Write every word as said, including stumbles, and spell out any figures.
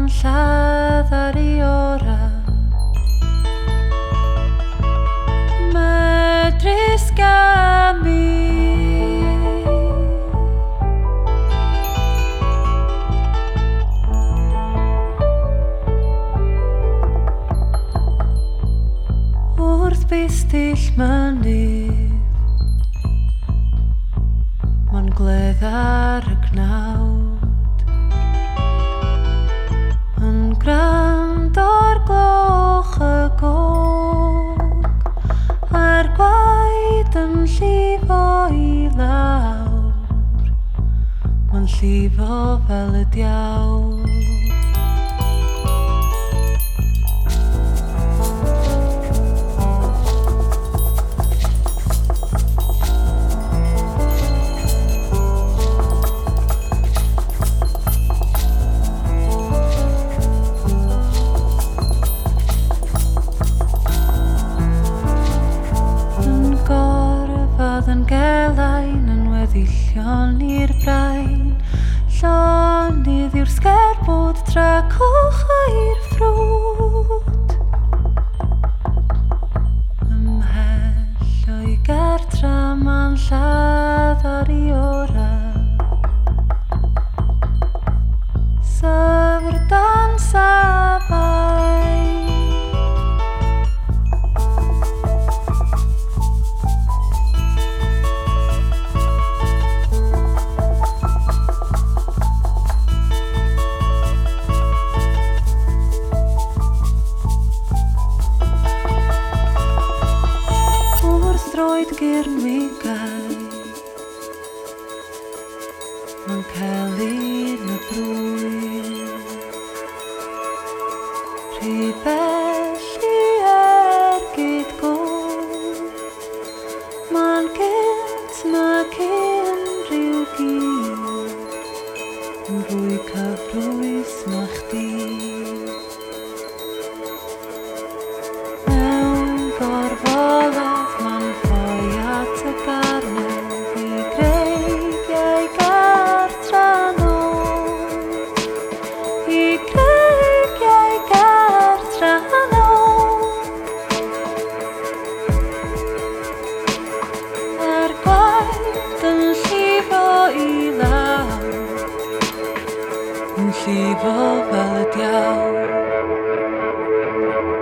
lladdar I ora Medris gami Wrth bistill mynydd Ma'n gledd ar y gnawd Yn grand o'r gloch y gog A'r gwaed yn llifo I lawr Ma'n llifo fel y diawl Yn gelain yn weddillion i'r brain Llonydd yw'r sgerbwd tra coch i'r ffrwd Ymhell o'i gartra ma'n lladdar I ora Syfr dan safai Droed gyrmigau Ma'n celyn y brwyn Rhy bell I ergyd gol Ma'n gynt na cyn rhyw gyd Yn fwy cyfrwys na chdi Mewn gorfoledd ma'n ffoi at y garnedd I greigiau gartra nôl I greigiau gartra nôl A'r gwaed yn llifo I lawr Yn llifo fel y diawl